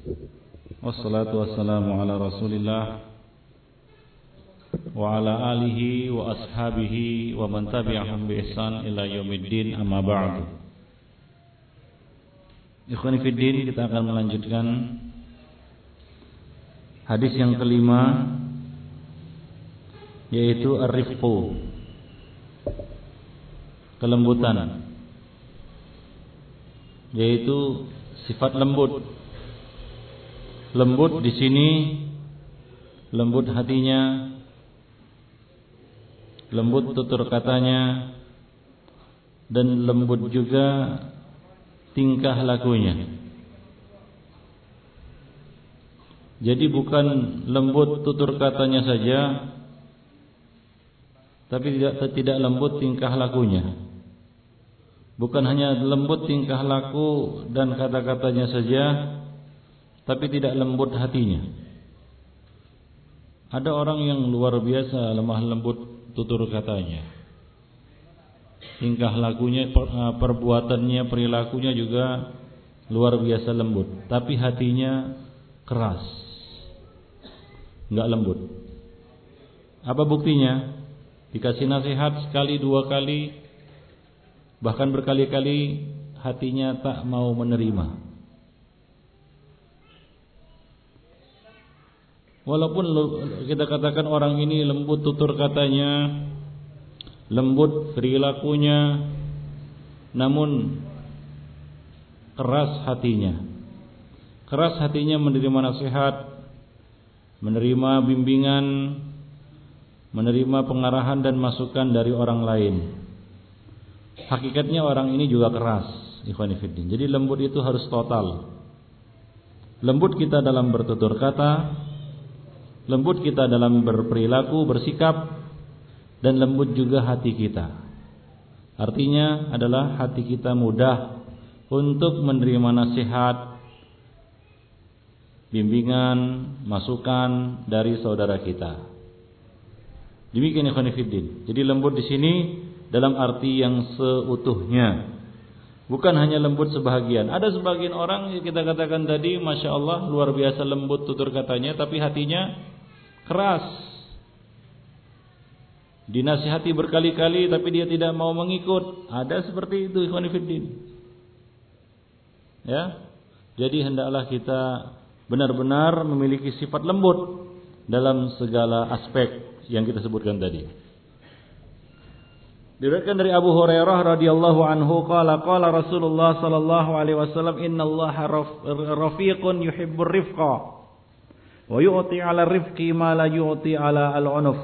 Wassalatu wassalamu ala Rasulillah wa ala alihi wa ashabihi wa man tabi'ahum bi ihsan ila yaumiddin, amma ba'du. Ikhwani fiddin, kita akan melanjutkan hadis yang kelima, yaitu ar-rifqu, kelembutan, yaitu sifat lembut. Lembut di sini lembut hatinya, lembut tutur katanya, dan lembut juga tingkah lakunya. Jadi bukan lembut tutur katanya saja, tapi tidak lembut tingkah lakunya. Bukan hanya lembut tingkah laku dan kata-katanya saja, tapi tidak lembut hatinya. Ada orang yang luar biasa lemah lembut tutur katanya, tingkah lakunya, perbuatannya, perilakunya juga luar biasa lembut, tapi hatinya keras, enggak lembut. Apa buktinya? Dikasih nasihat sekali, dua kali, bahkan berkali-kali, hatinya tak mau menerima. Walaupun kita katakan orang ini lembut tutur katanya, lembut perilakunya, namun keras hatinya. Keras hatinya menerima nasihat, menerima bimbingan, menerima pengarahan dan masukan dari orang lain. Hakikatnya orang ini juga keras, ikhwani fiddin. Jadi lembut itu harus total. Lembut kita dalam bertutur kata, lembut kita dalam berperilaku, bersikap, dan lembut juga hati kita. Artinya adalah hati kita mudah untuk menerima nasihat, bimbingan, masukan dari saudara kita. Demikian ikhwan fillah. Jadi lembut di sini dalam arti yang seutuhnya, bukan hanya lembut sebahagian. Ada sebagian orang yang kita katakan tadi, masya Allah, luar biasa lembut tutur katanya, tapi hatinya keras. Dinasihati berkali-kali tapi dia tidak mau mengikut. Ada seperti itu ikhwan fillah. Ya. Jadi hendaklah kita benar-benar memiliki sifat lembut dalam segala aspek yang kita sebutkan tadi. Diriwayatkan dari Abu Hurairah radhiyallahu anhu qala Rasulullah sallallahu alaihi wasallam, innallaha rafiqun yuhibbur rifqa wa yu'ti 'ala rifqi ma la yu'ti 'ala al-'unuf.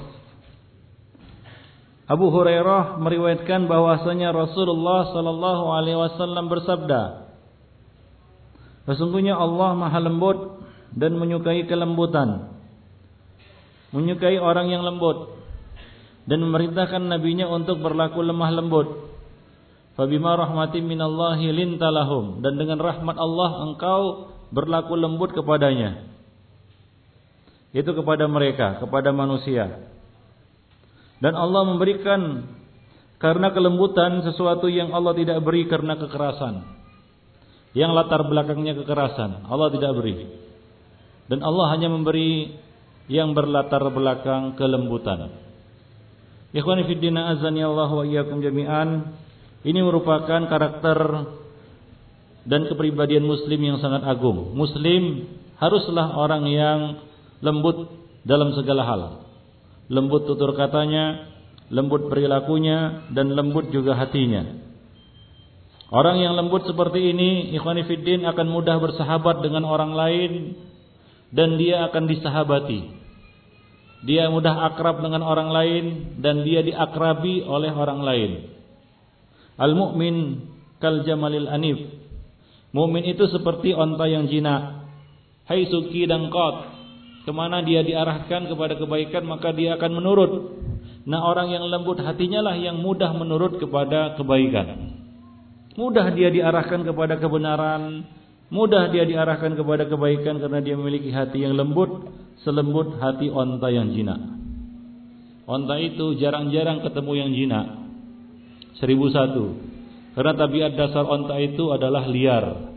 Abu Hurairah meriwayatkan bahwasanya Rasulullah sallallahu alaihi wasallam bersabda, sesungguhnya Allah Maha lembut dan menyukai kelembutan, menyukai orang yang lembut, dan memerintahkan nabinya untuk berlaku lemah lembut. Fabima rahmatin minallahi lintalahum, dan dengan rahmat Allah engkau berlaku lembut kepadanya, yaitu kepada mereka, kepada manusia. Dan Allah memberikan karena kelembutan sesuatu yang Allah tidak beri karena kekerasan, yang latar belakangnya kekerasan Allah tidak beri. Dan Allah hanya memberi yang berlatar belakang kelembutan. Ikhwani fiddin, azani Allah wa iyyakum jami'an. Ini merupakan karakter dan kepribadian muslim yang sangat agung. Muslim haruslah orang yang lembut dalam segala hal. Lembut tutur katanya, lembut perilakunya, dan lembut juga hatinya. Orang yang lembut seperti ini, ikhwani fiddin, akan mudah bersahabat dengan orang lain, dan dia akan disahabati. Dia mudah akrab dengan orang lain, dan dia diakrabi oleh orang lain. Al-mu'min kal jamalil anif. Mu'min itu seperti onta yang jinak. Haitsu qidang qad. Kemana dia diarahkan kepada kebaikan, maka dia akan menurut. Nah, orang yang lembut hatinya lah yang mudah menurut kepada kebaikan. Mudah dia diarahkan kepada kebenaran, mudah dia diarahkan kepada kebaikan karena dia memiliki hati yang lembut, selembut hati onta yang jinak. Onta itu jarang-jarang ketemu yang jinak. 1001. Karena tabiat dasar onta itu adalah liar.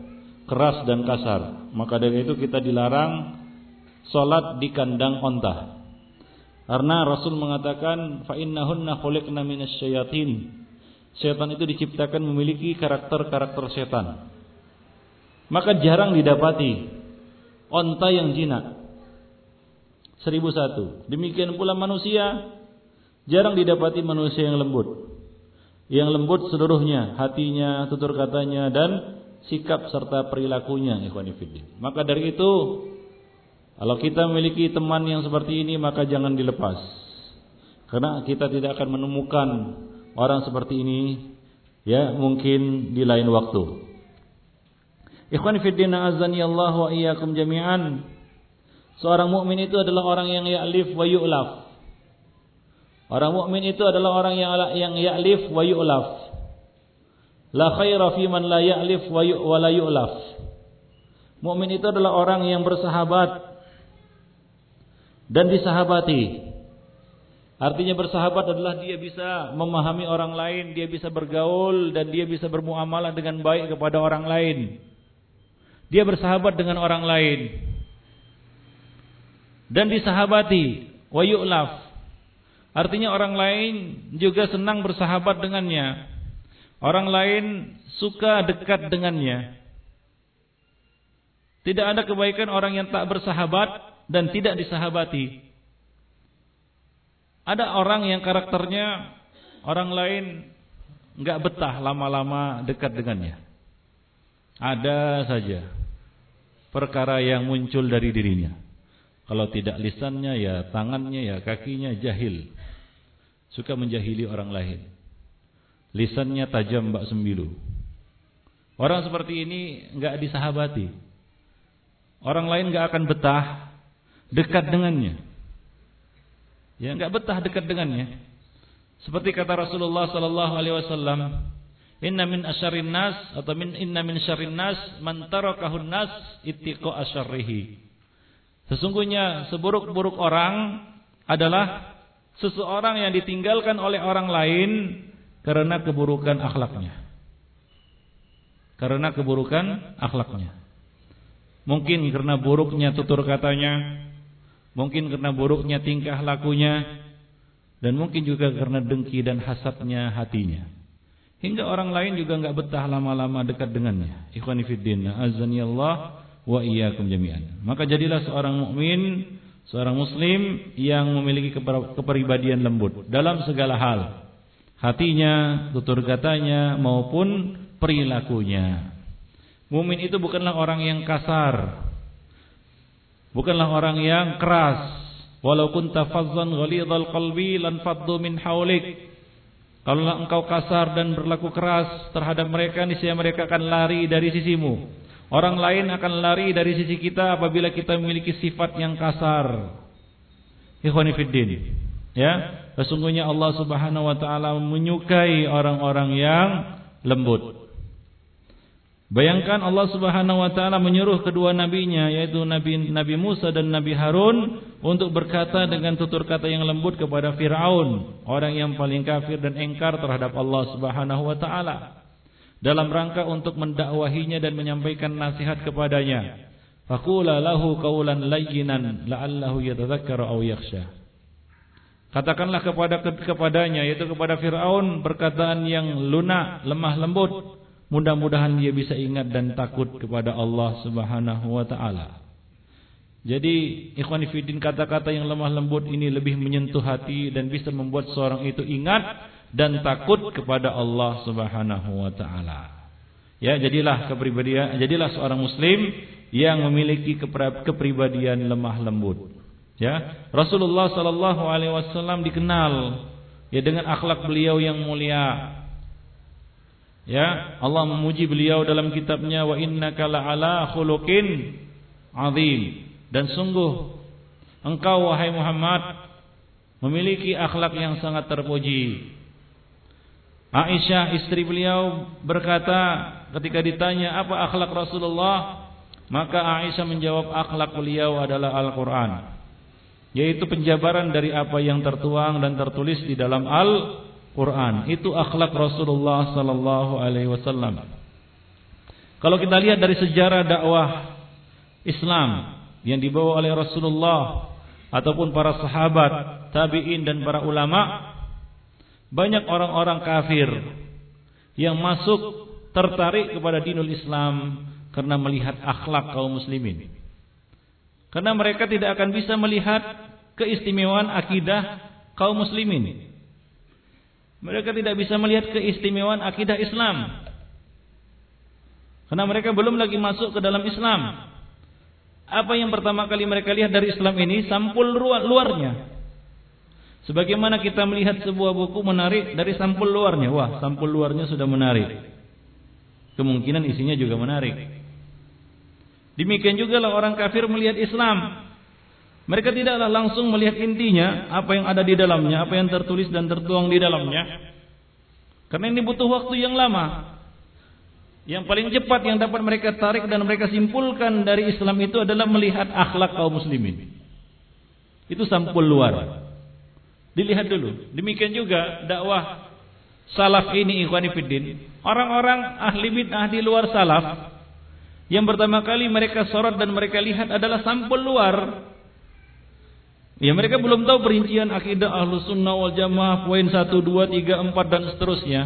keras dan kasar. Maka dari itu kita dilarang salat di kandang onta. Karena Rasul mengatakan fa innahunna khuliqna minasyayatin. Setan itu diciptakan memiliki karakter-karakter setan. Maka jarang didapati onta yang jinak. 1001. Demikian pula manusia, jarang didapati manusia yang lembut. Yang lembut seluruhnya, hatinya, tutur katanya, dan sikap serta perilakunya. Ikhwani fillah. Maka dari itu, kalau kita memiliki teman yang seperti ini, maka jangan dilepas. Karena kita tidak akan menemukan orang seperti ini, ya mungkin di lain waktu. Ikhwani fillah, azani Allah wa iyyakum jami'an. Seorang mukmin itu adalah orang yang ya'lif wa yu'laf. Orang mukmin itu adalah orang yang ya'lif wa yu'laf. La khaira fi man la ya'lif wa la yu'laf. Mukmin itu adalah orang yang bersahabat dan disahabati. Artinya bersahabat adalah dia bisa memahami orang lain, dia bisa bergaul dan dia bisa bermuamalah dengan baik kepada orang lain. Dia bersahabat dengan orang lain dan disahabati. Wa yu'laf, artinya orang lain juga senang bersahabat dengannya. Orang lain suka dekat dengannya. Tidak ada kebaikan orang yang tak bersahabat dan tidak disahabati. Ada orang yang karakternya orang lain enggak betah lama-lama dekat dengannya. Ada saja perkara yang muncul dari dirinya. Kalau tidak lisannya, ya tangannya, ya kakinya jahil. Suka menjahili orang lain. Lisannya tajam bak sembilu. Orang seperti ini enggak disahabati. Orang lain enggak akan betah dekat dengannya. Ya, enggak betah dekat dengannya. Seperti kata Rasulullah sallallahu alaihi wasallam, inna min asyarrin nas atau inna min syarrin nas man tarakahun nas ittiqa asyarrihi. Sesungguhnya seburuk-buruk orang adalah seseorang yang ditinggalkan oleh orang lain karena keburukan akhlaknya. Karena keburukan akhlaknya. Mungkin karena buruknya tutur katanya, mungkin karena buruknya tingkah lakunya, dan mungkin juga karena dengki dan hasadnya hatinya. Hingga orang lain juga enggak betah lama-lama dekat dengannya. Ikhwani fiddin, azani Allah wa iyyakum jami'an. Maka jadilah seorang mukmin, seorang muslim yang memiliki kepribadian lembut dalam segala hal. Hatinya, tutur katanya maupun perilakunya. Mukmin itu bukanlah orang yang kasar. Bukanlah orang yang keras. Walau kunta fazzan ghalidhal qalbi lan faddu min haulik. Kalau engkau kasar dan berlaku keras terhadap mereka, niscaya mereka akan lari dari sisimu. Orang lain akan lari dari sisi kita apabila kita memiliki sifat yang kasar. Ikhwani fiddin, ya, sesungguhnya Allah Subhanahu wa taala menyukai orang-orang yang lembut. Bayangkan Allah Subhanahu wa taala menyuruh kedua nabinya, yaitu Nabi Musa dan Nabi Harun, untuk berkata dengan tutur kata yang lembut kepada Fir'aun, orang yang paling kafir dan engkar terhadap Allah Subhanahu wa taala, dalam rangka untuk mendakwahinya dan menyampaikan nasihat kepadanya. Faqula lahu qawlan layyinan la'allahu yatadhakkaru aw yakhsha. Katakanlah kepadanya, yaitu kepada Fir'aun, perkataan yang lunak, lemah lembut. Mudah-mudahan dia bisa ingat dan takut kepada Allah Subhanahu wa taala. Jadi, ikhwani fiddin, kata-kata yang lemah lembut ini lebih menyentuh hati dan bisa membuat seorang itu ingat dan takut kepada Allah Subhanahu wa taala. Ya, jadilah seorang muslim yang memiliki kepribadian lemah lembut. Ya, Rasulullah sallallahu alaihi wasallam dikenal ya dengan akhlak beliau yang mulia. Ya, Allah memuji beliau dalam kitabnya, wa innaka la'ala khuluqin azim. Dan sungguh engkau wahai Muhammad memiliki akhlak yang sangat terpuji. Aisyah istri beliau berkata ketika ditanya apa akhlak Rasulullah, maka Aisyah menjawab akhlak beliau adalah Al-Quran, yaitu penjabaran dari apa yang tertuang dan tertulis di dalam Al-Quran. Itu akhlak Rasulullah sallallahu alaihi wasallam. Kalau kita lihat dari sejarah dakwah Islam yang dibawa oleh Rasulullah ataupun para sahabat, tabi'in dan para ulama, banyak orang-orang kafir yang masuk tertarik kepada dinul Islam karena melihat akhlak kaum muslimin. Karena mereka tidak akan bisa melihat keistimewaan akidah kaum muslimin. Mereka tidak bisa melihat keistimewaan akidah Islam. Karena mereka belum lagi masuk ke dalam Islam. Apa yang pertama kali mereka lihat dari Islam ini? Sampul luarnya. Sebagaimana kita melihat sebuah buku menarik dari sampul luarnya. Wah, sampul luarnya sudah menarik. Kemungkinan isinya juga menarik. Demikian juga lah orang kafir melihat Islam. Mereka tidaklah langsung melihat intinya, apa yang ada di dalamnya, apa yang tertulis dan tertuang di dalamnya. Karena ini butuh waktu yang lama. Yang paling cepat yang dapat mereka tarik dan mereka simpulkan dari Islam itu adalah melihat akhlak kaum muslimin. Itu sampul luar. Dilihat dulu. Demikian juga dakwah salaf ini, ikhwani fiddin. Orang-orang ahli bid'ah di luar salaf, yang pertama kali mereka sorot dan mereka lihat adalah sampul luar. Ya, mereka belum tahu perincian akidah Ahlus Sunnah wal Jamaah, poin 1, 2, 3, 4 dan seterusnya.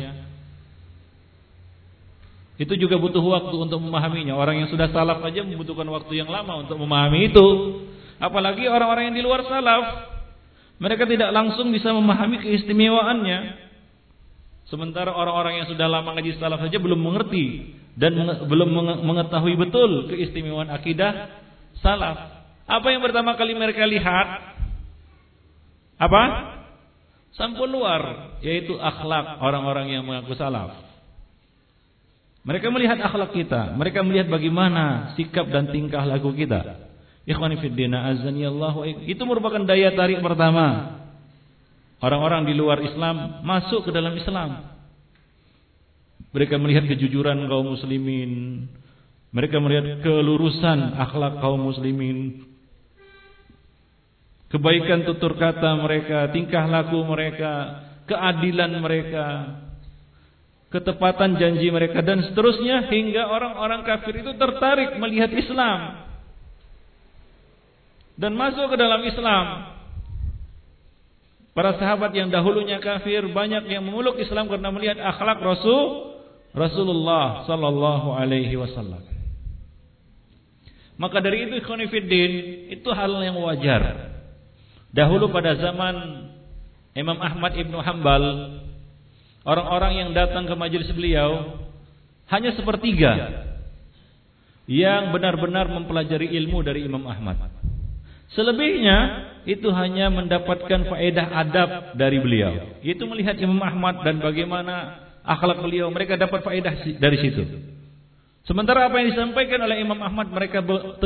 Itu juga butuh waktu untuk memahaminya. Orang yang sudah salaf aja membutuhkan waktu yang lama untuk memahami itu. Apalagi orang-orang yang di luar salaf, mereka tidak langsung bisa memahami keistimewaannya. Sementara orang-orang yang sudah lama ngaji salaf saja belum mengerti dan belum mengetahui betul keistimewaan akidah salaf. Apa yang pertama kali mereka lihat? Apa? Sampul luar, yaitu akhlak orang-orang yang mengaku salaf. Mereka melihat akhlak kita, mereka melihat bagaimana sikap dan tingkah laku kita. Ikhwani fiddin, azanillahu, itu merupakan daya tarik pertama. Orang-orang di luar Islam masuk ke dalam Islam. Mereka melihat kejujuran kaum muslimin, mereka melihat kelurusan akhlak kaum muslimin, kebaikan tutur kata mereka, tingkah laku mereka, keadilan mereka, ketepatan janji mereka dan seterusnya, hingga orang-orang kafir itu tertarik melihat Islam dan masuk ke dalam Islam. Para sahabat yang dahulunya kafir banyak yang memeluk Islam karena melihat akhlak Rasulullah sallallahu alaihi wasallam. Maka dari itu ikhwan fillah, itu hal yang wajar. Dahulu pada zaman Imam Ahmad Ibn Hanbal, orang-orang yang datang ke majelis beliau hanya sepertiga yang benar-benar mempelajari ilmu dari Imam Ahmad. Selebihnya itu hanya mendapatkan faedah adab dari beliau. Itu melihat Imam Ahmad dan bagaimana akhlak beliau, mereka dapat faedah dari situ. Sementara apa yang disampaikan oleh Imam Ahmad mereka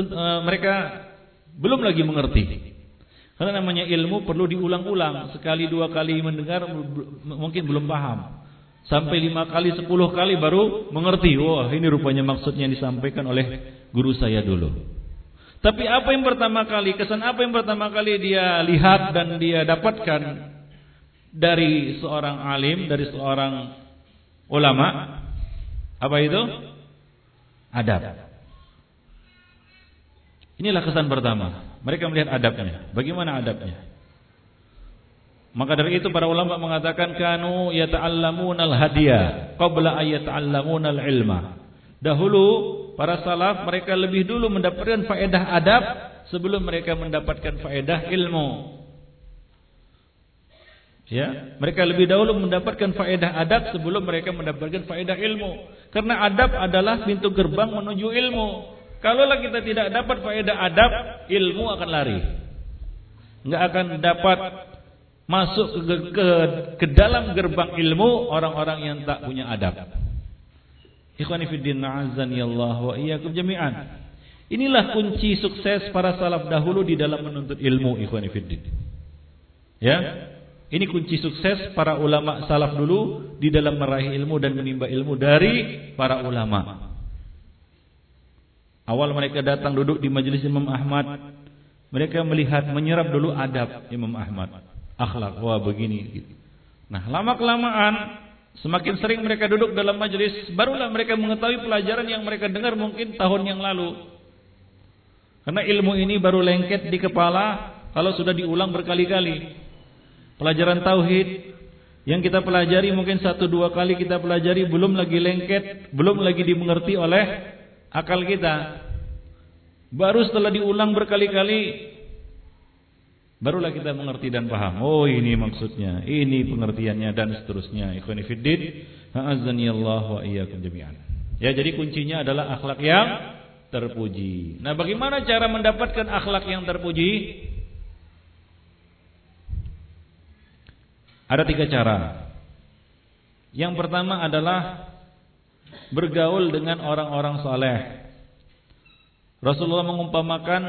belum lagi mengerti. Karena namanya ilmu perlu diulang-ulang, sekali dua kali mendengar mungkin belum paham, sampai 5 kali 10 kali baru mengerti. Wah, ini rupanya maksudnya yang disampaikan oleh guru saya dulu. Tapi apa yang pertama kali, kesan apa yang pertama kali dia lihat dan dia dapatkan dari seorang alim, dari seorang ulama? Apa itu? Adab. Inilah kesan pertama. Mereka melihat adabnya. Bagaimana adabnya? Maka dari itu para ulama mengatakan kanu yata'allamunal hadiya qabla ayata'allamunal ilma. Dahulu para salaf mereka lebih dulu mendapatkan faedah adab sebelum mereka mendapatkan faedah ilmu. Ya, mereka lebih dahulu mendapatkan faedah adab sebelum mereka mendapatkan faedah ilmu. Karena adab adalah pintu gerbang menuju ilmu. Kalaulah kita tidak dapat faedah adab, ilmu akan lari. Enggak akan dapat masuk ke dalam gerbang ilmu orang-orang yang tak punya adab. Ikhwani fiddin, a'azzanillah wa iyyakum jami'an. Inilah kunci sukses para salaf dahulu di dalam menuntut ilmu, ikhwani fiddin. Ya, ini kunci sukses para ulama salaf dulu di dalam meraih ilmu dan menimba ilmu dari para ulama. Awal mereka datang duduk di majelis Imam Ahmad, mereka melihat, menyerap dulu adab Imam Ahmad, akhlak, wah begini gitu. Nah, lama kelamaan Semakin sering mereka duduk dalam majelis, barulah mereka mengetahui pelajaran yang mereka dengar mungkin tahun yang lalu. Karena ilmu ini baru lengket di kepala kalau sudah diulang berkali-kali. Pelajaran tauhid yang kita pelajari mungkin 1-2 kali kita pelajari, belum lagi lengket, belum lagi dimengerti oleh akal kita. Baru setelah diulang berkali-kali, barulah kita mengerti dan paham. Oh, ini maksudnya, ini pengertiannya, dan seterusnya. Ikhwani fiddin, a'azzanillahu wa iyyakum jami'an. Ya, jadi kuncinya adalah akhlak yang terpuji. Nah, bagaimana cara mendapatkan akhlak yang terpuji? Ada 3 cara. Yang pertama adalah bergaul dengan orang-orang saleh. Rasulullah mengumpamakan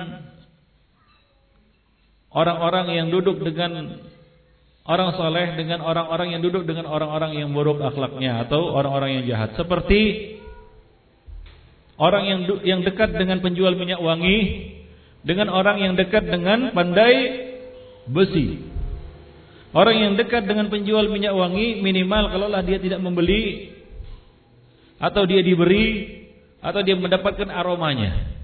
orang-orang yang duduk dengan orang saleh dengan orang-orang yang duduk dengan orang-orang yang buruk akhlaknya atau orang-orang yang jahat. Seperti orang yang dekat dengan penjual minyak wangi dengan orang yang dekat dengan pandai besi. Orang yang dekat dengan penjual minyak wangi minimal kalaulah dia tidak membeli atau dia diberi atau dia mendapatkan aromanya.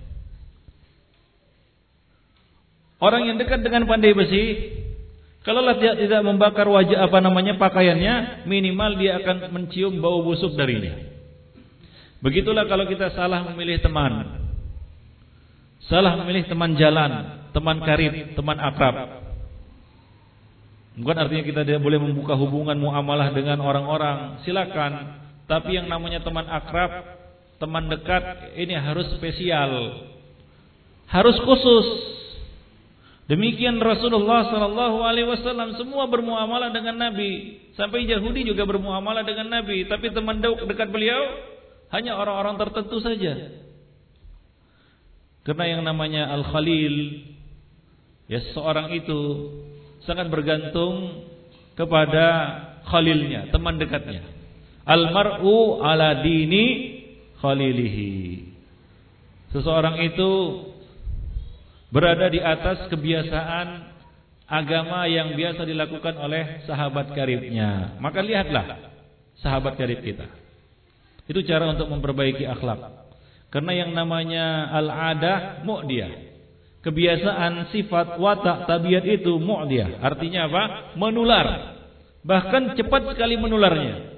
Orang yang dekat dengan pandai besi, kalaulah dia tidak membakar wajah pakaiannya, minimal dia akan mencium bau busuk darinya. Begitulah kalau kita salah memilih teman. Salah memilih teman jalan, teman karib, teman akrab. Bukan artinya kita tidak boleh membuka hubungan muamalah dengan orang-orang, silakan. Tapi yang namanya teman akrab, teman dekat, ini harus spesial, harus khusus. Demikian Rasulullah SAW semua bermuamalah dengan Nabi. Sampai Yahudi juga bermuamalah dengan Nabi. Tapi teman dekat beliau hanya orang-orang tertentu saja. Karena yang namanya Al-Khalil, ya, seseorang itu sangat bergantung kepada khalilnya, teman dekatnya. Al-mar'u ala dini khalilihi. Seseorang itu berada di atas kebiasaan agama yang biasa dilakukan oleh sahabat karibnya. Maka lihatlah sahabat karib kita. Itu cara untuk memperbaiki akhlak. Karena yang namanya al-adah mu'diyah, kebiasaan, sifat, watak, tabiat itu mu'diyah. Artinya apa? Menular. Bahkan cepat sekali menularnya.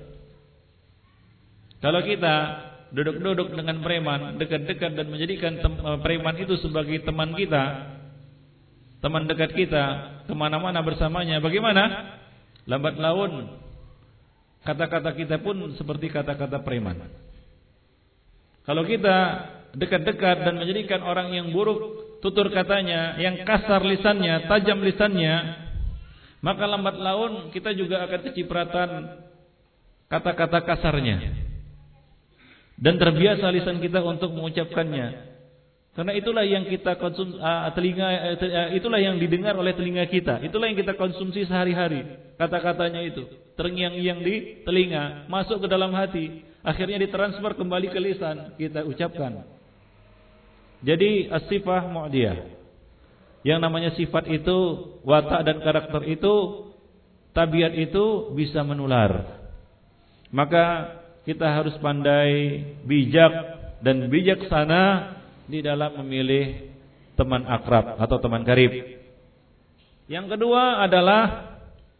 Kalau kita duduk-duduk dengan preman, dekat-dekat dan menjadikan preman itu sebagai teman kita, teman dekat kita, kemana-mana bersamanya, bagaimana? Lambat laun kata-kata kita pun seperti kata-kata preman. Kalau kita dekat-dekat dan menjadikan orang yang buruk tutur katanya, yang kasar lisannya, tajam lisannya, maka lambat laun kita juga akan kecipratan kata-kata kasarnya. Dan terbiasa lisan kita untuk mengucapkannya. Karena itulah yang kita konsumsi, itulah yang didengar oleh telinga kita. Itulah yang kita konsumsi sehari-hari. Kata-katanya itu terngiang-ngiang di telinga, masuk ke dalam hati, akhirnya ditransfer kembali ke lisan, kita ucapkan. Jadi as-sifah mu'diyah. Yang namanya sifat itu, watak dan karakter itu, tabiat itu bisa menular. Maka kita harus pandai, bijak dan bijaksana di dalam memilih teman akrab atau teman karib. Yang kedua adalah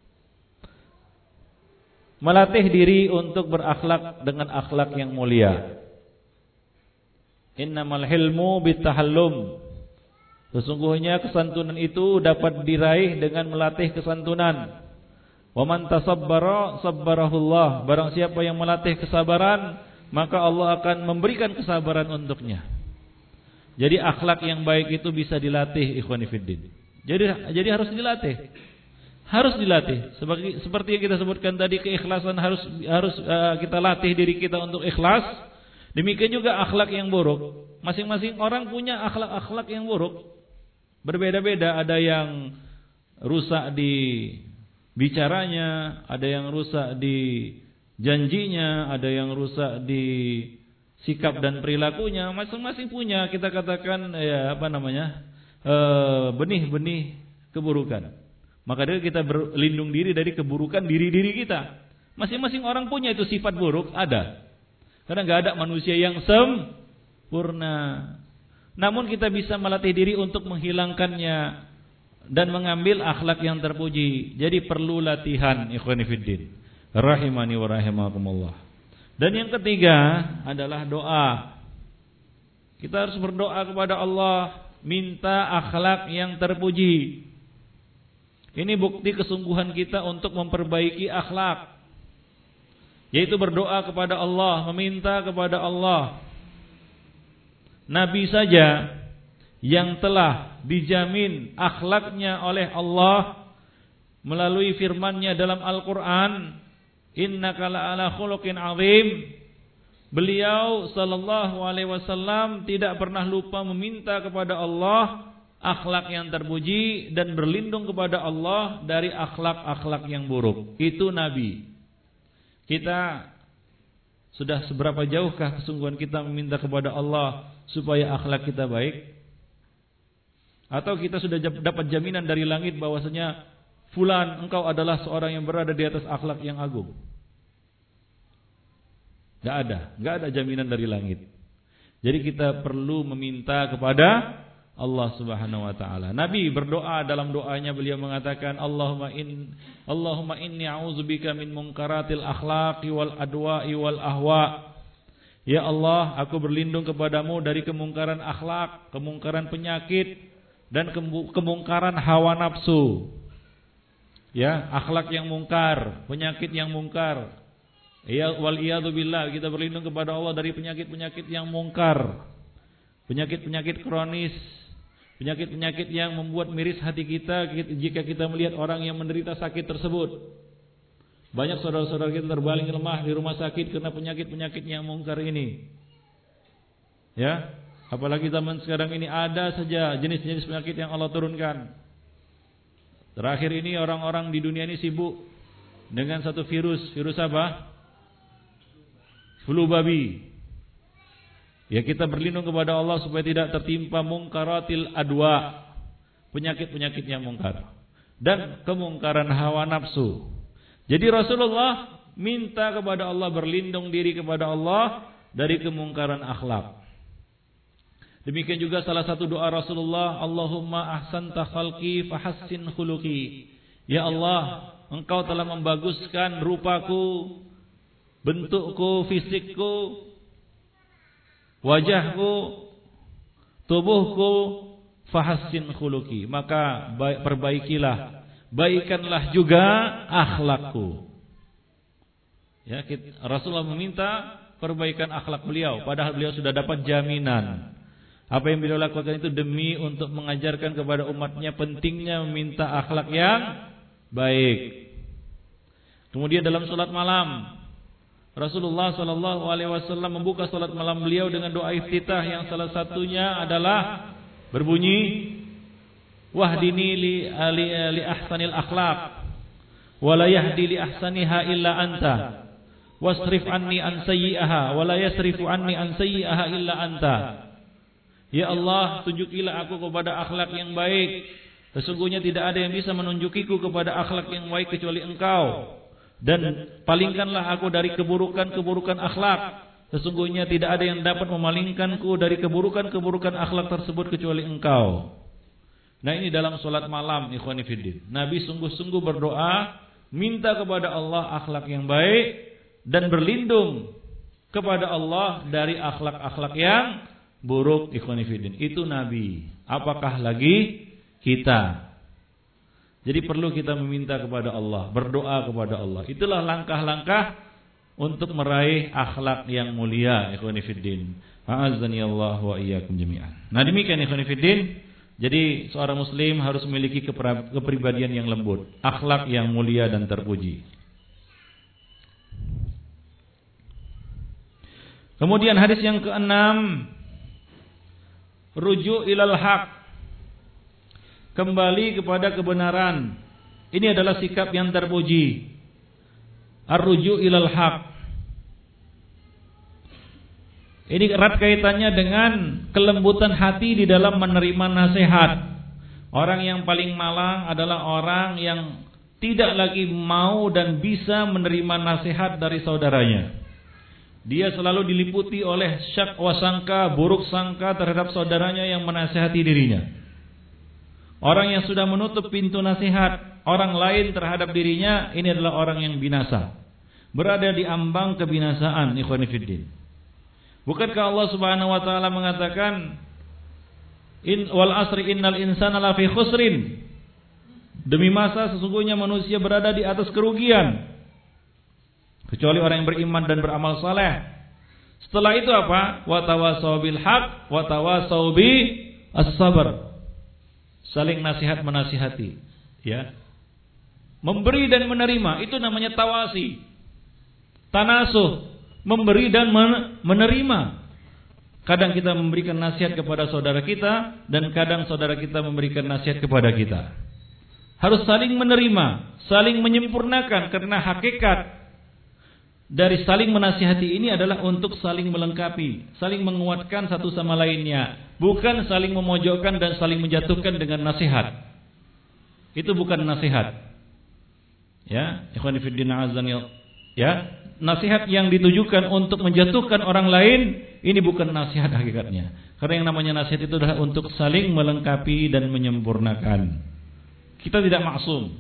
melatih diri untuk berakhlak dengan akhlak yang mulia. Innamal hilmu bitahallum. Sesungguhnya kesantunan itu dapat diraih dengan melatih kesantunan. Wa man tasabbara sabbarahullah. Barang siapa yang melatih kesabaran, maka Allah akan memberikan kesabaran untuknya. Jadi akhlak yang baik itu bisa dilatih, ikhwani fiddin. Jadi harus dilatih. Harus dilatih. Seperti yang kita sebutkan tadi, keikhlasan harus kita latih diri kita untuk ikhlas. Demikian juga akhlak yang buruk. Masing-masing orang punya akhlak yang buruk. Berbeda-beda, ada yang rusak di bicaranya, ada yang rusak di janjinya, ada yang rusak di sikap dan perilakunya. Masing-masing punya, kita katakan benih-benih keburukan. Maka kita berlindung diri dari keburukan diri-diri kita. Masing-masing orang punya itu sifat buruk, ada. Karena nggak ada manusia yang sempurna. Namun kita bisa melatih diri untuk menghilangkannya dan mengambil akhlak yang terpuji. Jadi perlu latihan, ikhwani fiddin. Rahimani wa rahimakumullah. Dan yang ketiga adalah doa. Kita harus berdoa kepada Allah, minta akhlak yang terpuji. Ini bukti kesungguhan kita untuk memperbaiki akhlak, yaitu berdoa kepada Allah, meminta kepada Allah. Nabi saja yang telah dijamin akhlaknya oleh Allah melalui firman-Nya dalam Al-Qur'an, innaka la'ala khuluqin 'azim. Beliau sallallahu alaihi wasallam tidak pernah lupa meminta kepada Allah akhlak yang terpuji dan berlindung kepada Allah dari akhlak-akhlak yang buruk. Itu Nabi. Kita sudah seberapa jauhkah kesungguhan kita meminta kepada Allah supaya akhlak kita baik? Atau kita sudah dapat jaminan dari langit bahwasanya fulan, engkau adalah seorang yang berada di atas akhlak yang agung? Enggak ada jaminan dari langit. Jadi kita perlu meminta kepada Allah Subhanahu wa taala. Nabi berdoa, dalam doanya beliau mengatakan, Allahumma inni a'udzubika min munkaratil akhlaqi wal adwa'i wal ahwa. Ya Allah, aku berlindung kepadamu dari kemungkaran akhlak, kemungkaran penyakit, dan kemungkaran hawa nafsu. Ya, akhlak yang mungkar, penyakit yang mungkar. Ya, wal iyadu billah, kita berlindung kepada Allah dari penyakit-penyakit yang mungkar, penyakit-penyakit kronis, penyakit-penyakit yang membuat miris hati kita jika kita melihat orang yang menderita sakit tersebut. Banyak saudara-saudara kita terbaling lemah di rumah sakit karena penyakit-penyakit yang mungkar ini. Ya, apalagi zaman sekarang ini ada saja jenis-jenis penyakit yang Allah turunkan. Terakhir ini orang-orang di dunia ini sibuk dengan satu virus apa? Flu babi. Ya, kita berlindung kepada Allah supaya tidak tertimpa mungkaratil adwa, penyakit-penyakit yang mungkar, dan kemungkaran hawa nafsu. Jadi Rasulullah minta kepada Allah, berlindung diri kepada Allah dari kemungkaran akhlak. Demikian juga salah satu doa Rasulullah, Allahumma ahsanta khalqi fahassin khuluqi. Ya Allah, Engkau telah membaguskan rupaku, bentukku, fisikku, wajahku, tubuhku, fahassin khuluqi, maka perbaikilah, baikkanlah juga akhlakku. Ya, Rasulullah meminta perbaikan akhlak beliau, padahal beliau sudah dapat jaminan. Apa yang beliau lakukan itu demi untuk mengajarkan kepada umatnya pentingnya meminta akhlak yang baik. Kemudian dalam salat malam, Rasulullah SAW membuka salat malam beliau dengan doa iftitah yang salah satunya adalah berbunyi, wahdini li ahsanil akhlaq wa la yahdi li ahsaniha illa anta wasrif anni an sayyi'aha wa la yasrifu anni an sayyi'aha illa anta. Ya Allah, tunjukilah aku kepada akhlak yang baik. Sesungguhnya tidak ada yang bisa menunjukiku kepada akhlak yang baik kecuali Engkau. Dan palingkanlah aku dari keburukan-keburukan akhlak. Sesungguhnya tidak ada yang dapat memalingkanku dari keburukan-keburukan akhlak tersebut kecuali Engkau. Nah, ini dalam salat malam, ikhwani fiddin. Nabi sungguh-sungguh berdoa, minta kepada Allah akhlak yang baik dan berlindung kepada Allah dari akhlak-akhlak yang buruk, ikhwani fiddin. Itu Nabi. Apakah lagi kita? Jadi perlu kita meminta kepada Allah, berdoa kepada Allah. Itulah langkah-langkah untuk meraih akhlak yang mulia, ikhwani fiddin. A'azzani Allah wa iyyakum jami'an. Nah, demikian ikhwani fiddin. Jadi seorang muslim harus memiliki kepribadian yang lembut, akhlak yang mulia dan terpuji. Kemudian hadis yang ke-6, rujuk ilal haq, kembali kepada kebenaran. Ini adalah sikap yang terpuji. Ar-rujuk ilal haq. Ini erat kaitannya dengan kelembutan hati di dalam menerima nasihat. Orang yang paling malang adalah orang yang tidak lagi mau dan bisa menerima nasihat dari saudaranya. Dia selalu diliputi oleh syak wasangka, buruk sangka terhadap saudaranya yang menasihati dirinya. Orang yang sudah menutup pintu nasihat orang lain terhadap dirinya, ini adalah orang yang binasa, berada di ambang kebinasaan. Ikhwani fiddin. Bukankah Allah Subhanahu wa taala mengatakan, wal asri innal insana lafi khusrin. Demi masa sesungguhnya manusia berada di atas kerugian, kecuali orang yang beriman dan beramal saleh. Setelah itu apa? Wa tawassaw bil haq wa tawassaw bi as-sabr. Saling nasihat menasihati, ya. Memberi dan menerima, itu namanya tawasi. Tanasuh, memberi dan menerima. Kadang kita memberikan nasihat kepada saudara kita, dan kadang saudara kita memberikan nasihat kepada kita. Harus saling menerima, saling menyempurnakan, karena hakikat dari saling menasihati ini adalah untuk saling melengkapi, saling menguatkan satu sama lainnya, bukan saling memojokkan dan saling menjatuhkan dengan nasihat. Itu bukan nasihat. Ya, ikhwan fillah azan ya, nasihat yang ditujukan untuk menjatuhkan orang lain, ini bukan nasihat hakikatnya. Karena yang namanya nasihat itu adalah untuk saling melengkapi dan menyempurnakan. Kita tidak maksum,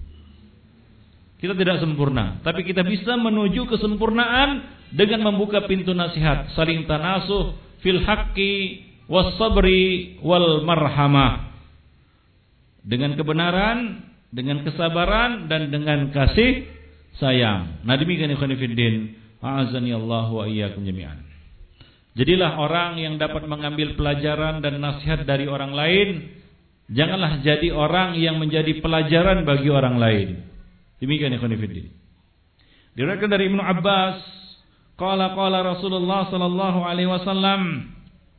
kita tidak sempurna, tapi kita bisa menuju kesempurnaan dengan membuka pintu nasihat, saling tanasuh fil haqqi was sabri wal marhamah, dengan kebenaran, dengan kesabaran, dan dengan kasih sayang. Nah demikian ikhwan fillah, a'azani Allah wa iyyakum jami'an. Jadilah orang yang dapat mengambil pelajaran dan nasihat dari orang lain. Janganlah jadi orang yang menjadi pelajaran bagi orang lain. Demikian ikhwan fillah. Diriwayatkan dari Ibnu Abbas, qala Rasulullah sallallahu alaihi wasallam,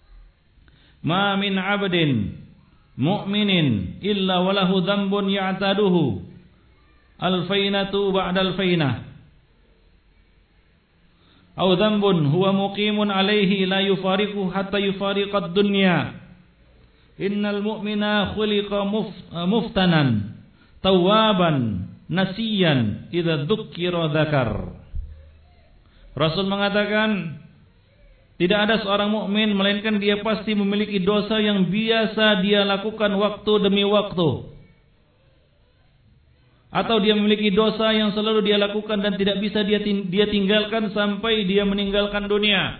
"Ma min 'abdin mu'minin illa walahu dhanbun ya'taduhu alfainatu ba'da alfainah aw dhanbun huwa muqimun alaihi la yufariqu hatta yufariqad dunya. Innal mu'mina khuliqa muftanan tawwaban nasiyan idza dzukira dzakar." Rasul mengatakan, tidak ada seorang mukmin melainkan dia pasti memiliki dosa yang biasa dia lakukan waktu demi waktu, atau dia memiliki dosa yang selalu dia lakukan dan tidak bisa dia tinggalkan sampai dia meninggalkan dunia.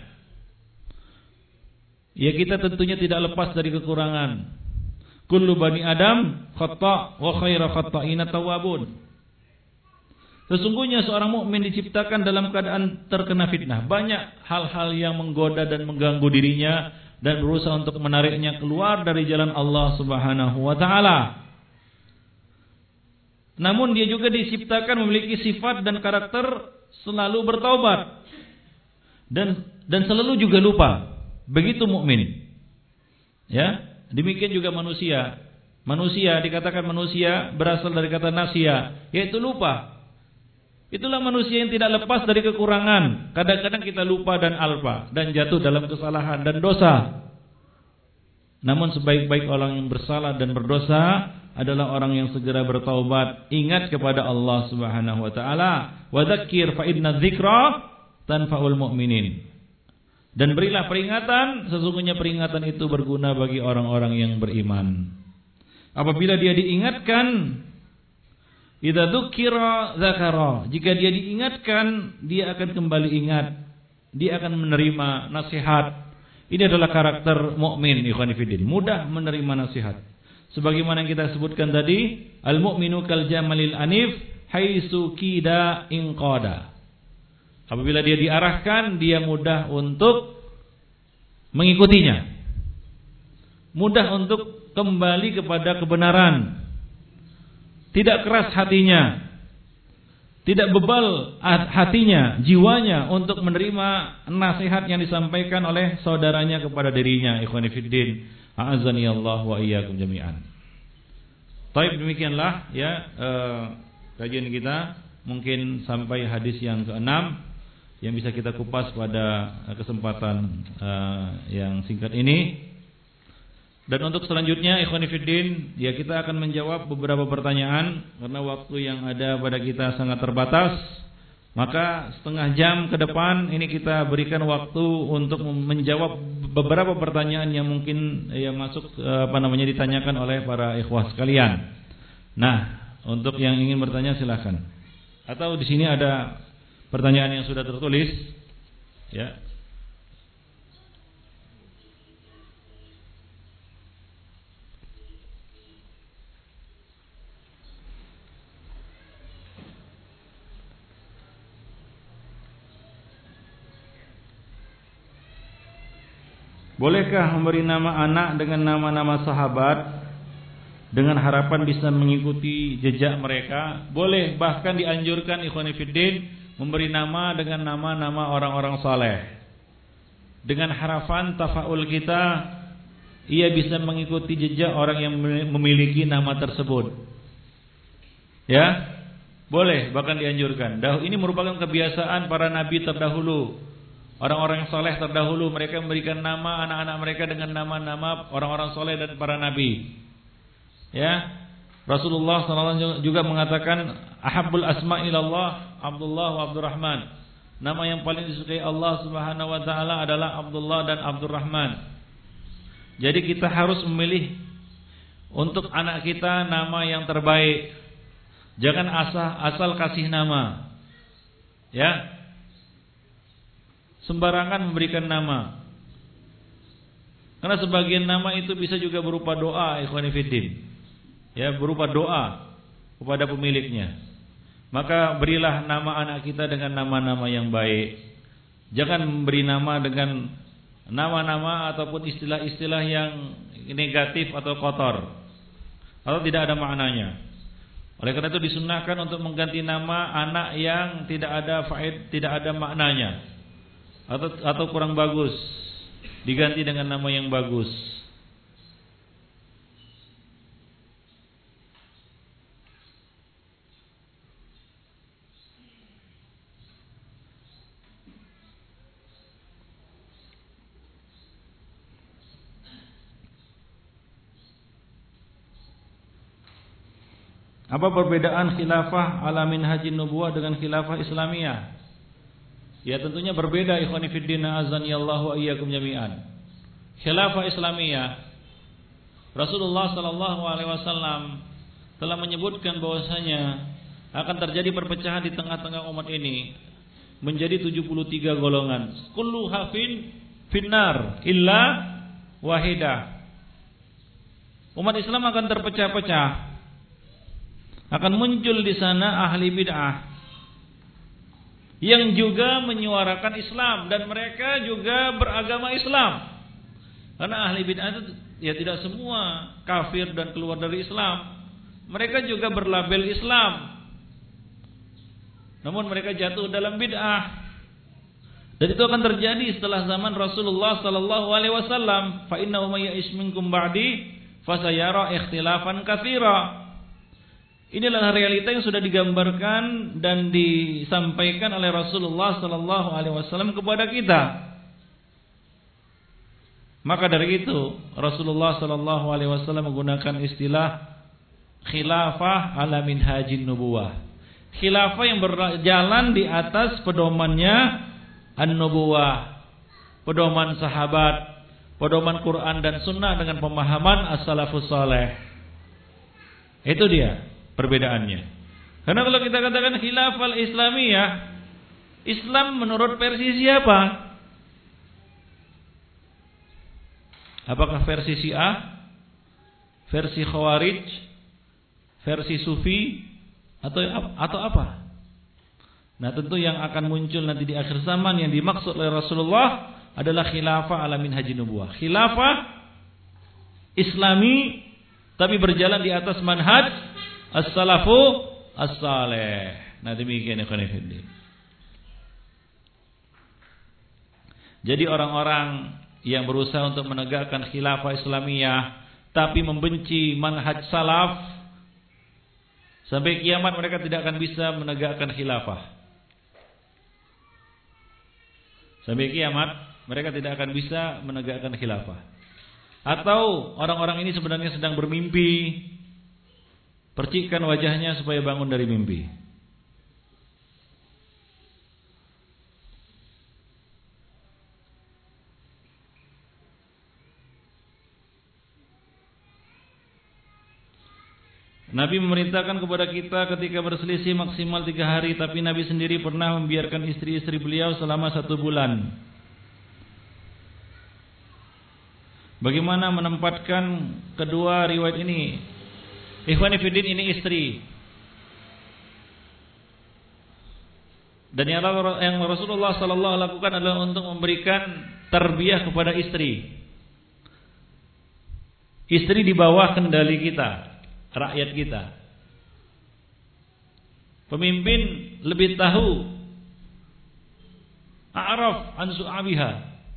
Ya, kita tentunya tidak lepas dari kekurangan. Kullu bani Adam khata' wa khairu khata'ina tawwabun. Sesungguhnya seorang mukmin diciptakan dalam keadaan terkena fitnah. Banyak hal-hal yang menggoda dan mengganggu dirinya dan berusaha untuk menariknya keluar dari jalan Allah Subhanahu wa taala. Namun dia juga diciptakan memiliki sifat dan karakter selalu bertaubat dan selalu juga lupa. Begitu mukmin. Ya, demikian juga manusia. Manusia dikatakan manusia berasal dari kata nasya, yaitu lupa. Itulah manusia yang tidak lepas dari kekurangan. Kadang-kadang kita lupa dan alpa dan jatuh dalam kesalahan dan dosa. Namun sebaik-baik orang yang bersalah dan berdosa adalah orang yang segera bertaubat, ingat kepada Allah Subhanahu wa taala. Wa dzakir fa inna dzikra tanfa'ul mu'minin. Dan berilah peringatan, sesungguhnya peringatan itu berguna bagi orang-orang yang beriman. Apabila dia diingatkan, idza dzukira dzakara, jika dia diingatkan, dia akan kembali ingat, dia akan menerima nasihat. Ini adalah karakter mukmin, ikhwan fillah, mudah menerima nasihat. Sebagaimana yang kita sebutkan tadi, al-mu'minu kal jamalil anif haitsu kida inqada. Apabila dia diarahkan, dia mudah untuk mengikutinya, mudah untuk kembali kepada kebenaran, tidak keras hatinya, tidak bebal hatinya, jiwanya untuk menerima nasihat yang disampaikan oleh saudaranya kepada dirinya. Ikhwani fiddin, a'azani Allah wa iyyakum jami'an. Baik, demikianlah ya kajian kita, mungkin sampai hadis yang ke-6 yang bisa kita kupas pada kesempatan yang singkat ini. Dan untuk selanjutnya ikhwani fiddin, ya kita akan menjawab beberapa pertanyaan karena waktu yang ada pada kita sangat terbatas. Maka setengah jam ke depan ini kita berikan waktu untuk menjawab beberapa pertanyaan yang mungkin masuk ditanyakan oleh para ikhwah sekalian. Nah, untuk yang ingin bertanya silakan. Atau di sini ada pertanyaan yang sudah tertulis, ya. Bolehkah memberi nama anak dengan nama-nama sahabat dengan harapan bisa mengikuti jejak mereka? Boleh, bahkan dianjurkan ikhwani fiddin memberi nama dengan nama-nama orang-orang saleh. Dengan harapan tafaul kita, ia bisa mengikuti jejak orang yang memiliki nama tersebut. Ya, boleh, bahkan dianjurkan. Ini merupakan kebiasaan para nabi terdahulu. Orang-orang yang soleh terdahulu, mereka memberikan nama anak-anak mereka dengan nama-nama orang-orang soleh dan para nabi. Ya, Rasulullah SAW juga mengatakan, ahabbul asma ilallah Abdullah wa Abdurrahman. Nama yang paling disukai Allah Subhanahu wa taala adalah Abdullah dan Abdurrahman. Jadi kita harus memilih untuk anak kita nama yang terbaik. Jangan asal kasih nama. Ya. Sembarangan memberikan nama. Karena sebagian nama itu bisa juga berupa doa, ikhwani fiddin. Ya, berupa doa kepada pemiliknya. Maka berilah nama anak kita dengan nama-nama yang baik. Jangan memberi nama dengan nama-nama ataupun istilah-istilah yang negatif atau kotor atau tidak ada maknanya. Oleh karena itu disunnahkan untuk mengganti nama anak yang tidak ada maknanya. Atau kurang bagus, diganti dengan nama yang bagus. Apa perbedaan khilafah ala minhajin nubuwah dengan khilafah Islamiyah? Ya tentunya berbeda ikhwani fiddin azanillahu wa iyyakum jami'an. Khilafah Islamiyah, Rasulullah sallallahu alaihi wasallam telah menyebutkan bahwasanya akan terjadi perpecahan di tengah-tengah umat ini menjadi 73 golongan. Kullu hafin finnar illa wahidah. Umat Islam akan terpecah-pecah. Akan muncul di sana ahli bid'ah yang juga menyuarakan Islam dan mereka juga beragama Islam. Karena ahli bid'ah itu ya tidak semua kafir dan keluar dari Islam. Mereka juga berlabel Islam. Namun mereka jatuh dalam bid'ah. Dan itu akan terjadi setelah zaman Rasulullah sallallahu alaihi wasallam. Fa innahu may ya'ish minkum ba'di fasayara ikhtilafan katsira. Inilah realita yang sudah digambarkan dan disampaikan oleh Rasulullah sallallahu alaihi wasallam kepada kita. Maka dari itu Rasulullah sallallahu alaihi wasallam menggunakan istilah khilafah ala minhajin nubuwah. Khilafah yang berjalan di atas pedomannya an-nubuwah, pedoman sahabat, pedoman Quran dan sunnah dengan pemahaman as-salafus saleh. Itu dia perbedaannya. Karena kalau kita katakan khilafah Islamiyah, Islam menurut versi siapa? Apakah versi Syiah, versi Khawarij, versi Sufi atau apa? Nah, tentu yang akan muncul nanti di akhir zaman yang dimaksud oleh Rasulullah adalah khilafah ala minhajin nubuwah. Khilafah Islami tapi berjalan di atas manhaj as-salafu as-saleh. Nah, demikian ikhwan fillah. Jadi orang-orang yang berusaha untuk menegakkan khilafah Islamiyah tapi membenci manhaj salaf, sampai kiamat mereka tidak akan bisa menegakkan khilafah. Sampai kiamat mereka tidak akan bisa menegakkan khilafah. Atau orang-orang ini sebenarnya sedang bermimpi. Percikkan wajahnya supaya bangun dari mimpi. Nabi memerintahkan kepada kita ketika berselisih maksimal 3 hari, tapi Nabi sendiri pernah membiarkan istri-istri beliau selama 1 bulan. Bagaimana menempatkan kedua riwayat ini? Ikhwani fiddin, ini istri. Dan yang Rasulullah sallallahu lakukan adalah untuk memberikan tarbiyah kepada istri. Istri di bawah kendali kita, rakyat kita. Pemimpin lebih tahu a'raf an su'abiha,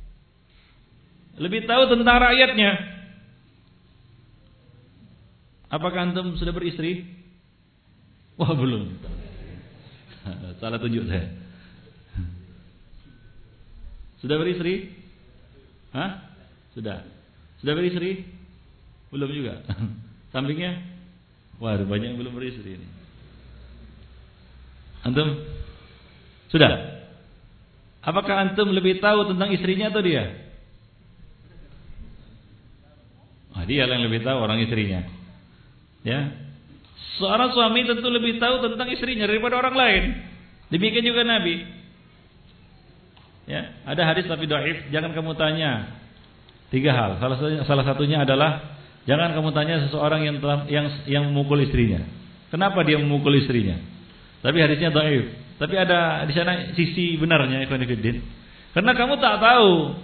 lebih tahu tentang rakyatnya. Apakah antum sudah beristri? Wah, belum. Salah tunjuk saya. Sudah beristri? Hah? Sudah. Sudah beristri? Belum juga. Sampingnya? Wah, banyak yang belum beristri ini. Antum? Sudah. Apakah antum lebih tahu tentang istrinya atau dia? Dia yang lebih tahu, orang istrinya. Ya, seorang suami tentu lebih tahu tentang istrinya daripada orang lain. Demikian juga Nabi. Ya, ada hadis tapi dhaif. Jangan kamu tanya 3 hal. Salah satunya adalah jangan kamu tanya seseorang yang memukul istrinya. Kenapa dia memukul istrinya? Tapi hadisnya dhaif. Tapi ada di sana sisi benarnya, ikhwan fillah. Karena kamu tak tahu.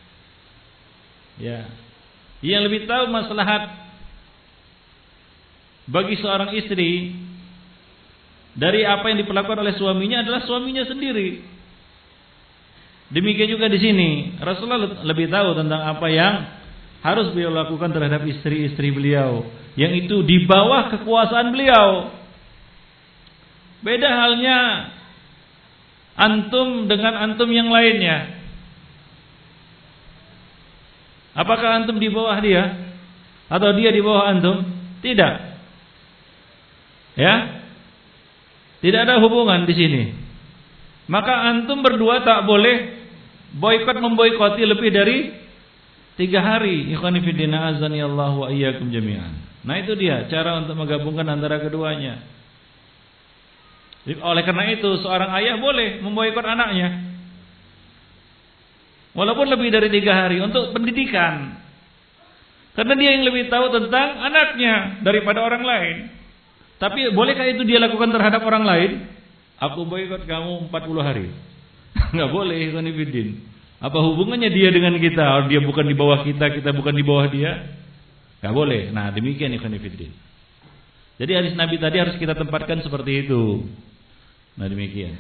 Ya, yang lebih tahu maslahat bagi seorang istri dari apa yang diperlakukan oleh suaminya adalah suaminya sendiri. Demikian juga di sini, Rasulullah lebih tahu tentang apa yang harus beliau lakukan terhadap istri-istri beliau, yang itu di bawah kekuasaan beliau. Beda halnya antum dengan antum yang lainnya. Apakah antum di bawah dia atau dia di bawah antum? Tidak. Ya, tidak ada hubungan di sini. Maka antum berdua tak boleh memboikoti lebih dari 3 hari. Ikhwani fillah, azani Allah wa iyyakum jami'an. Nah, itu dia cara untuk menggabungkan antara keduanya. Oleh karena itu, seorang ayah boleh memboikot anaknya, walaupun lebih dari 3 hari, untuk pendidikan. Karena dia yang lebih tahu tentang anaknya daripada orang lain. Tapi bolehkah itu dia lakukan terhadap orang lain? Aku boikot kamu 40 hari. Enggak boleh, ikhwan fillah. Apa hubungannya dia dengan kita? Dia bukan di bawah kita, kita bukan di bawah dia? Enggak boleh. Nah, demikian ikhwan fillah. Jadi hadis Nabi tadi harus kita tempatkan seperti itu. Nah, demikian.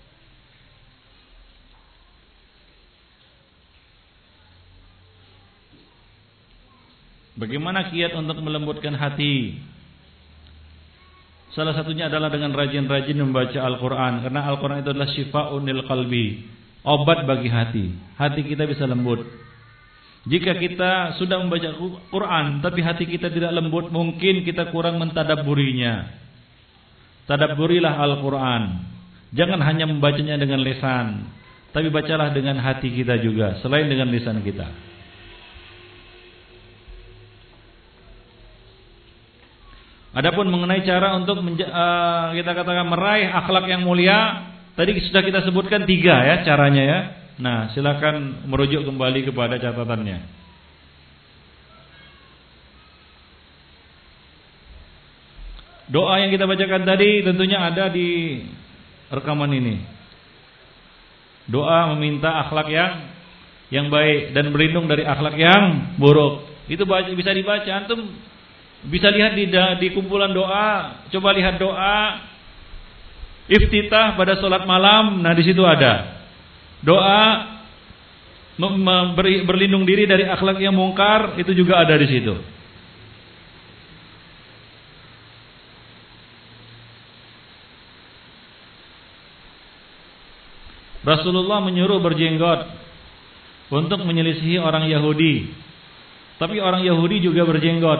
Bagaimana kiat untuk melembutkan hati? Salah satunya adalah dengan rajin-rajin membaca Al-Quran. Karena Al-Quran itu adalah syifa'un lil qalbi, obat bagi hati. Hati kita bisa lembut. Jika kita sudah membaca Quran tapi hati kita tidak lembut, mungkin kita kurang mentadabburinya. Tadabburilah Al-Quran. Jangan hanya membacanya dengan lisan, tapi bacalah dengan hati kita juga, selain dengan lisan kita. Adapun mengenai cara untuk kita katakan meraih akhlak yang mulia, tadi sudah kita sebutkan 3 ya caranya ya. Nah, silakan merujuk kembali kepada catatannya. Doa yang kita bacakan tadi tentunya ada di rekaman ini. Doa meminta akhlak yang baik dan berlindung dari akhlak yang buruk. Itu bisa dibaca, antum bisa lihat di kumpulan doa. Coba lihat doa iftitah pada sholat malam. Nah, di situ ada doa berlindung diri dari akhlak yang mungkar. Itu juga ada di situ. Rasulullah menyuruh berjenggot untuk menyelisihi orang Yahudi. Tapi orang Yahudi juga berjenggot.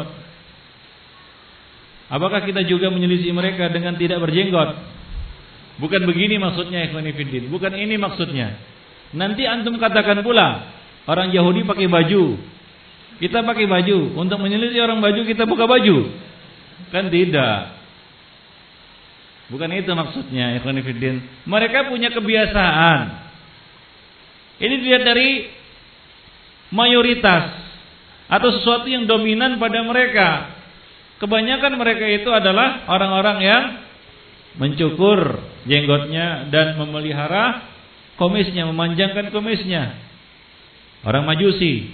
Apakah kita juga menyelisih mereka dengan tidak berjenggot? Bukan begini maksudnya, ikhwan fillah. Bukan ini maksudnya. Nanti antum katakan pula, orang Yahudi pakai baju, kita pakai baju. Untuk menyelisih orang baju kita buka baju. Kan tidak. Bukan itu maksudnya, ikhwan fillah. Mereka punya kebiasaan. Ini dilihat dari mayoritas atau sesuatu yang dominan pada mereka. Kebanyakan mereka itu adalah orang-orang yang mencukur jenggotnya dan memelihara kumisnya, memanjangkan kumisnya. Orang Majusi.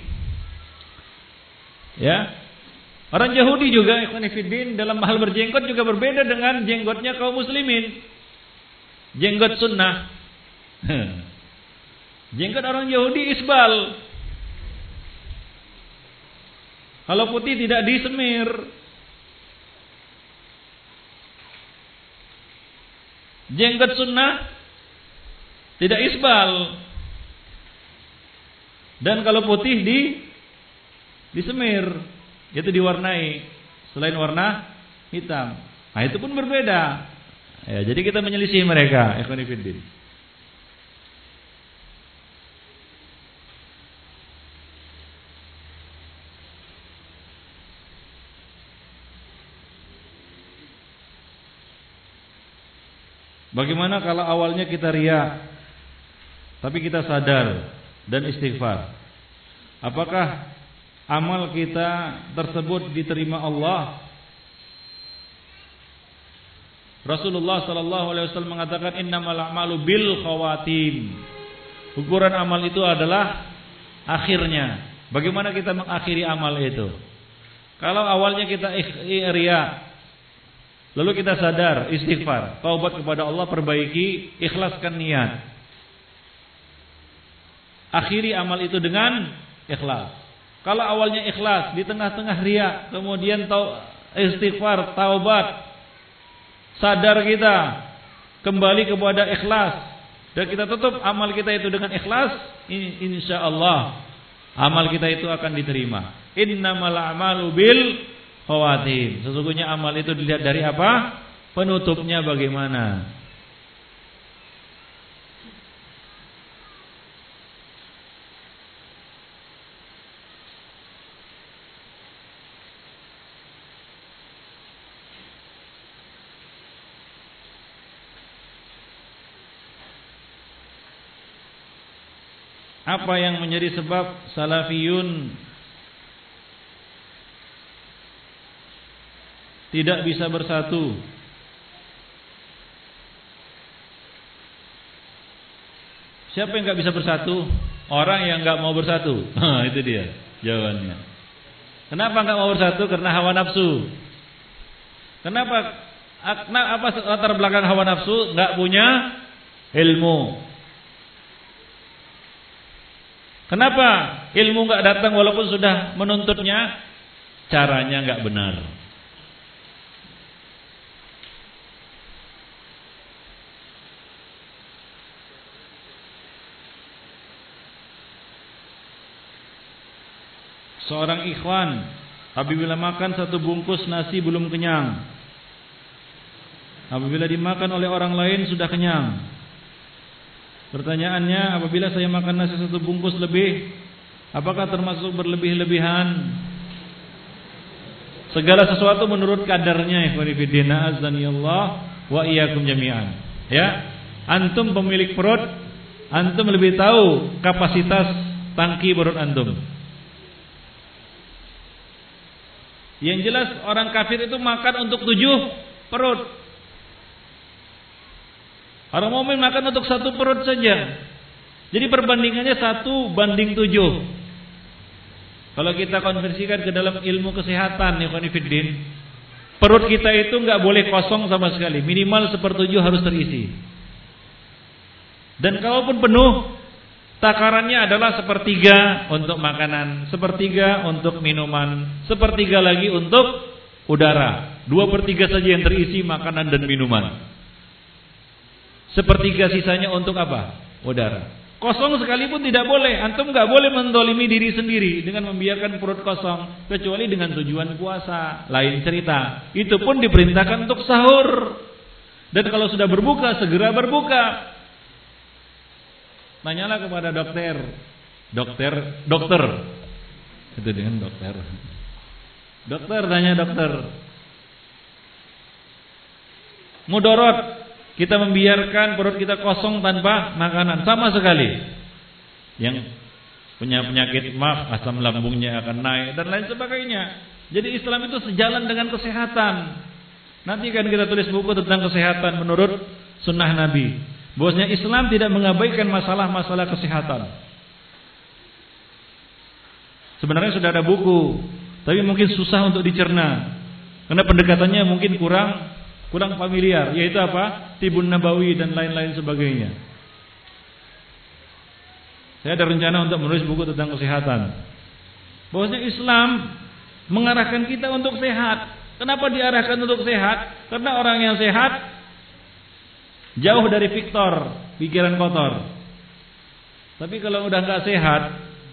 Ya. Orang Yahudi juga, ikhwan fillah, dalam hal berjenggot juga berbeda dengan jenggotnya kaum muslimin. Jenggot sunnah. Jenggot orang Yahudi isbal. Kalau putih tidak disemir. Jenggot sunnah tidak isbal. Dan kalau putih disemir, itu diwarnai selain warna hitam. Nah, itu pun berbeda. Ya, jadi kita menyelisih mereka, ikhwan fillah. Bagaimana kalau awalnya kita riya, tapi kita sadar dan istighfar? Apakah amal kita tersebut diterima Allah? Rasulullah sallallahu alaihi wasallam mengatakan innamal a'malu bil khawatim. Ukuran amal itu adalah akhirnya. Bagaimana kita mengakhiri amal itu? Kalau awalnya kita riya, lalu kita sadar, istighfar, taubat kepada Allah, perbaiki, ikhlaskan niat. Akhiri amal itu dengan ikhlas. Kalau awalnya ikhlas, di tengah-tengah riya, kemudian istighfar, taubat, sadar kita, kembali kepada ikhlas, dan kita tutup amal kita itu dengan ikhlas, insyaallah amal kita itu akan diterima. Innamal a'malu bil khawatim. Sesungguhnya amal itu dilihat dari apa? Penutupnya bagaimana? Apa yang menjadi sebab salafiyun tidak bisa bersatu? Siapa yang nggak bisa bersatu? Orang yang nggak mau bersatu. Itu dia jawabannya. Kenapa nggak mau bersatu? Karena hawa nafsu. Kenapa? Apa latar belakang hawa nafsu? Nggak punya ilmu. Kenapa ilmu nggak datang walaupun sudah menuntutnya? Caranya nggak benar. Seorang ikhwan apabila makan satu bungkus nasi belum kenyang, apabila dimakan oleh orang lain sudah kenyang. Pertanyaannya, apabila saya makan nasi satu bungkus lebih, apakah termasuk berlebih-lebihan? Segala sesuatu menurut kadarnya. Azanillah wa iyyakum jami'an. Ya, antum pemilik perut, antum lebih tahu kapasitas tangki perut antum. Yang jelas orang kafir itu makan untuk 7 perut. Orang mukmin makan untuk 1 perut saja. Jadi perbandingannya 1:7. Kalau kita konversikan ke dalam ilmu kesehatan, ikhwan fillah, perut kita itu nggak boleh kosong sama sekali. Minimal 1/7 harus terisi. Dan kalaupun penuh, takarannya adalah 1/3 untuk makanan, 1/3 untuk minuman, 1/3 lagi untuk udara. 2/3 saja yang terisi makanan dan minuman. 1/3 sisanya untuk apa? Udara. Kosong sekalipun tidak boleh. Antum nggak boleh mendolimi diri sendiri dengan membiarkan perut kosong, kecuali dengan tujuan puasa. Lain cerita. Itu pun diperintahkan untuk sahur. Dan kalau sudah berbuka, segera berbuka. Tanyalah kepada dokter. Itu dengan dokter. Dokter, tanya dokter. Mudorot. Kita membiarkan perut kita kosong tanpa makanan sama sekali. Yang punya penyakit asam lambungnya akan naik dan lain sebagainya. Jadi Islam itu sejalan dengan kesehatan. Nanti kan kita tulis buku tentang kesehatan menurut sunnah Nabi. Bahwasanya Islam tidak mengabaikan masalah-masalah kesehatan. Sebenarnya sudah ada buku, tapi mungkin susah untuk dicerna. Karena pendekatannya mungkin kurang familiar, yaitu apa? Tibun Nabawi dan lain-lain sebagainya. Saya ada rencana untuk menulis buku tentang kesehatan. Bahwasanya Islam mengarahkan kita untuk sehat. Kenapa diarahkan untuk sehat? Karena orang yang sehat jauh dari Victor, pikiran kotor. Tapi kalau udah nggak sehat,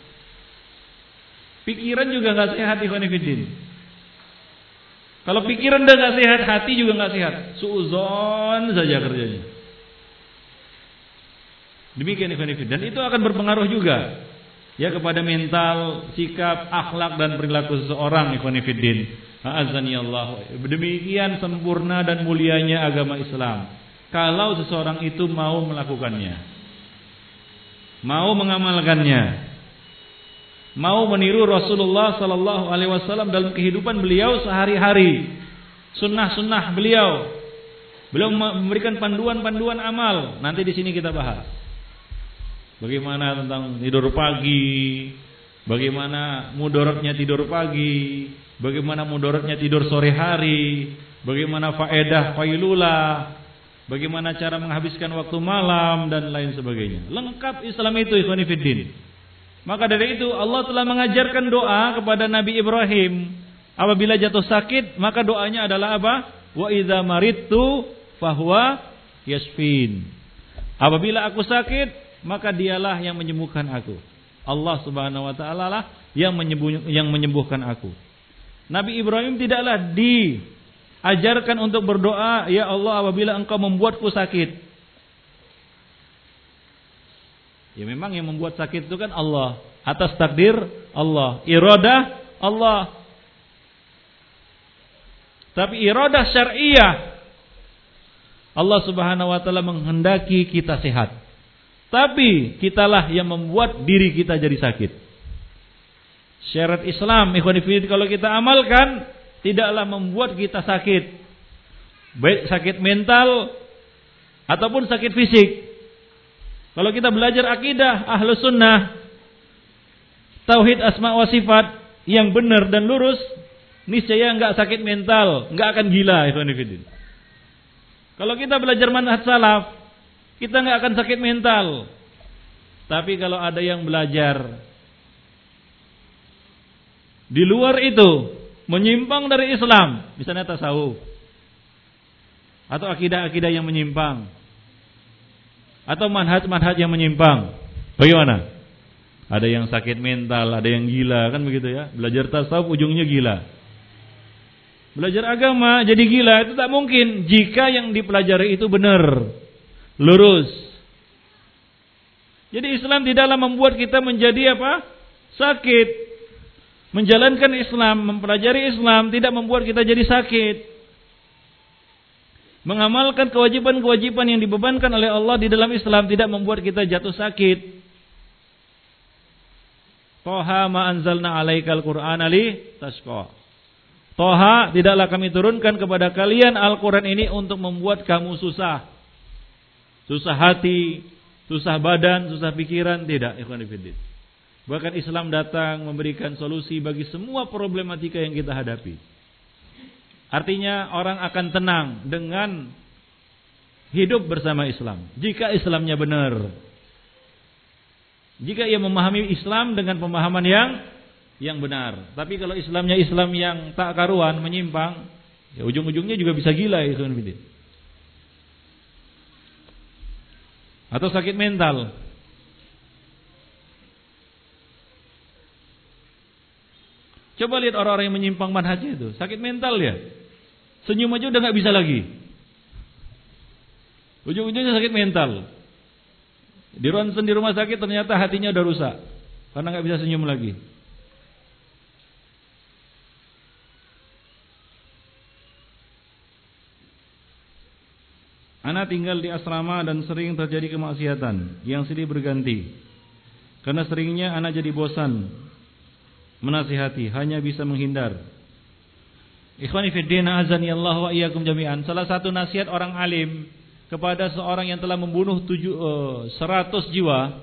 pikiran juga nggak sehat, ikhwan fillah. Kalau pikiran udah nggak sehat, hati juga nggak sehat. Suuzon saja kerjanya. Demikian ikhwan fillah. Dan itu akan berpengaruh juga ya kepada mental, sikap, akhlak dan perilaku seseorang, ikhwan fillah. A'azzani Allah. Demikian sempurna dan mulianya agama Islam. Kalau seseorang itu mau melakukannya, mau mengamalkannya, mau meniru Rasulullah sallallahu alaihi wasallam dalam kehidupan beliau sehari-hari, sunnah-sunnah beliau memberikan panduan-panduan amal. Nanti di sini kita bahas bagaimana tentang tidur pagi, bagaimana mudaratnya tidur pagi, bagaimana mudaratnya tidur sore hari, bagaimana faedah qailulah, bagaimana cara menghabiskan waktu malam dan lain sebagainya. Lengkap Islam itu, ikhwan fillah. Maka dari itu Allah telah mengajarkan doa kepada Nabi Ibrahim. Apabila jatuh sakit, maka doanya adalah apa? Wa idza maridtu fahuwa yashfin. Apabila aku sakit, maka dialah yang menyembuhkan aku. Allah Subhanahu wa taala lah yang menyembuhkan aku. Nabi Ibrahim tidaklah diajarkan untuk berdoa, ya Allah apabila engkau membuatku sakit. Ya memang yang membuat sakit itu kan Allah. Atas takdir Allah. Iradah Allah. Tapi iradah syar'iyah, Allah Subhanahu wa taala menghendaki kita sehat. Tapi kitalah yang membuat diri kita jadi sakit. Syarat Islam, ikhwan fillah, kalau kita amalkan, tidaklah membuat kita sakit. Baik sakit mental ataupun sakit fisik. Kalau kita belajar akidah Ahlus Sunnah, tauhid asma wa sifat yang benar dan lurus, niscaya enggak sakit mental, enggak akan gila, ikhwan fillah. Kalau kita belajar manhaj salaf, kita enggak akan sakit mental. Tapi kalau ada yang belajar di luar itu, menyimpang dari Islam, misalnya tasawuf atau akidah-akidah yang menyimpang, atau manhaj-manhaj yang menyimpang, bagaimana? Ada yang sakit mental, ada yang gila, kan begitu ya. Belajar tasawuf ujungnya gila. Belajar agama jadi gila, itu tak mungkin jika yang dipelajari itu benar, lurus. Jadi Islam tidaklah membuat kita menjadi apa? Sakit. Menjalankan Islam, mempelajari Islam tidak membuat kita jadi sakit. Mengamalkan kewajiban-kewajiban yang dibebankan oleh Allah di dalam Islam tidak membuat kita jatuh sakit. Toha ma anzalna alaikal Qur'ana li tashqa. Toha, tidaklah kami turunkan kepada kalian Al-Quran ini untuk membuat kamu susah. Susah hati, susah badan, susah pikiran. Tidak, ikhwan fillah. Bahkan Islam datang memberikan solusi bagi semua problematika yang kita hadapi. Artinya orang akan tenang dengan hidup bersama Islam jika Islamnya benar. Jika ia memahami Islam dengan pemahaman yang benar. Tapi kalau Islamnya Islam yang tak karuan, menyimpang, ya ujung-ujungnya juga bisa gila ya, atau sakit mental. Coba lihat orang-orang yang menyimpang manhajnya itu, sakit mental ya. Senyum aja udah nggak bisa lagi. Ujung-ujungnya sakit mental. Di ronsen di rumah sakit ternyata hatinya udah rusak karena nggak bisa senyum lagi. Ana tinggal di asrama dan sering terjadi kemaksiatan yang silih berganti. Karena seringnya ana jadi bosan menasihati, hanya bisa menghindar. Ikhwani fiddin, azani Allah wa iyyakum jami'an. Salah satu nasihat orang alim kepada seorang yang telah membunuh 100 jiwa,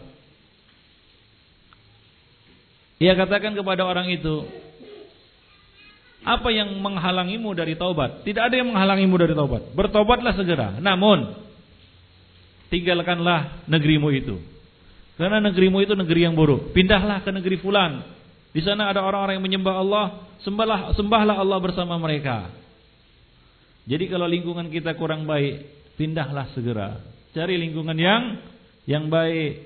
ia katakan kepada orang itu, apa yang menghalangimu dari taubat? Tidak ada yang menghalangimu dari taubat. Bertobatlah segera. Namun tinggalkanlah negerimu itu. Karena negerimu itu negeri yang buruk. Pindahlah ke negeri fulan. Di sana ada orang-orang yang menyembah Allah, sembahlah Allah bersama mereka. Jadi kalau lingkungan kita kurang baik, pindahlah segera. Cari lingkungan yang baik.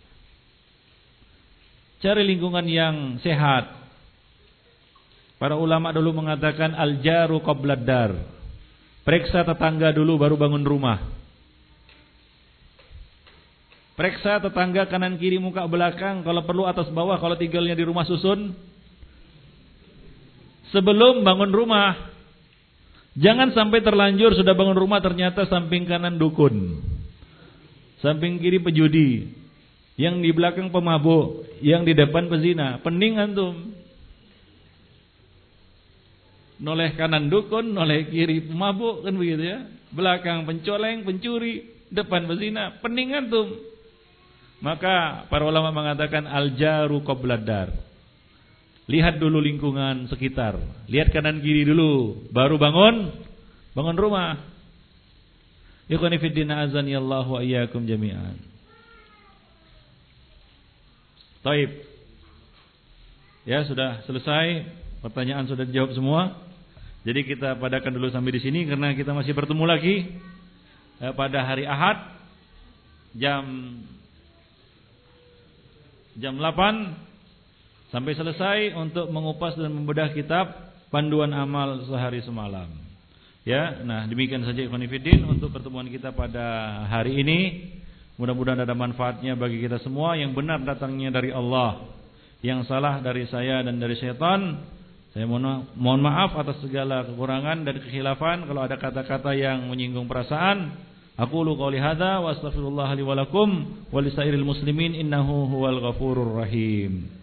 Cari lingkungan yang sehat. Para ulama dulu mengatakan al-jaru qablad dar. Periksa tetangga dulu baru bangun rumah. Periksa tetangga kanan kiri muka belakang, kalau perlu atas bawah kalau tinggalnya di rumah susun. Sebelum bangun rumah. Jangan sampai terlanjur sudah bangun rumah ternyata samping kanan dukun. Samping kiri pejudi. Yang di belakang pemabuk, yang di depan pezina. Pening antum. Noleh kanan dukun, noleh kiri pemabuk, kan begitu ya. Belakang pencoleng, pencuri, depan pezina, pening antum. Maka para ulama mengatakan al-jaru qablad dar. Lihat dulu lingkungan sekitar, lihat kanan kiri dulu, baru bangun rumah. Ikhwani fiddin, azani Allah wa iyyakum jami'an. Taib. Ya, sudah selesai, pertanyaan sudah dijawab semua. Jadi kita padakan dulu sampai di sini karena kita masih bertemu lagi pada hari Ahad jam 8 sampai selesai untuk mengupas dan membedah kitab Panduan Amal Sehari Semalam. Ya, nah demikian saja ikhwan fillah untuk pertemuan kita pada hari ini. Mudah-mudahan ada manfaatnya bagi kita semua. Yang benar datangnya dari Allah, yang salah dari saya dan dari syaitan. Saya mohon maaf atas segala kekurangan dan kekhilafan. Kalau ada kata-kata yang menyinggung perasaan, aqulu qouli hadza wa astaghfirullah li wa lakum wa lisairil muslimin innahu huwal ghafurur rahim.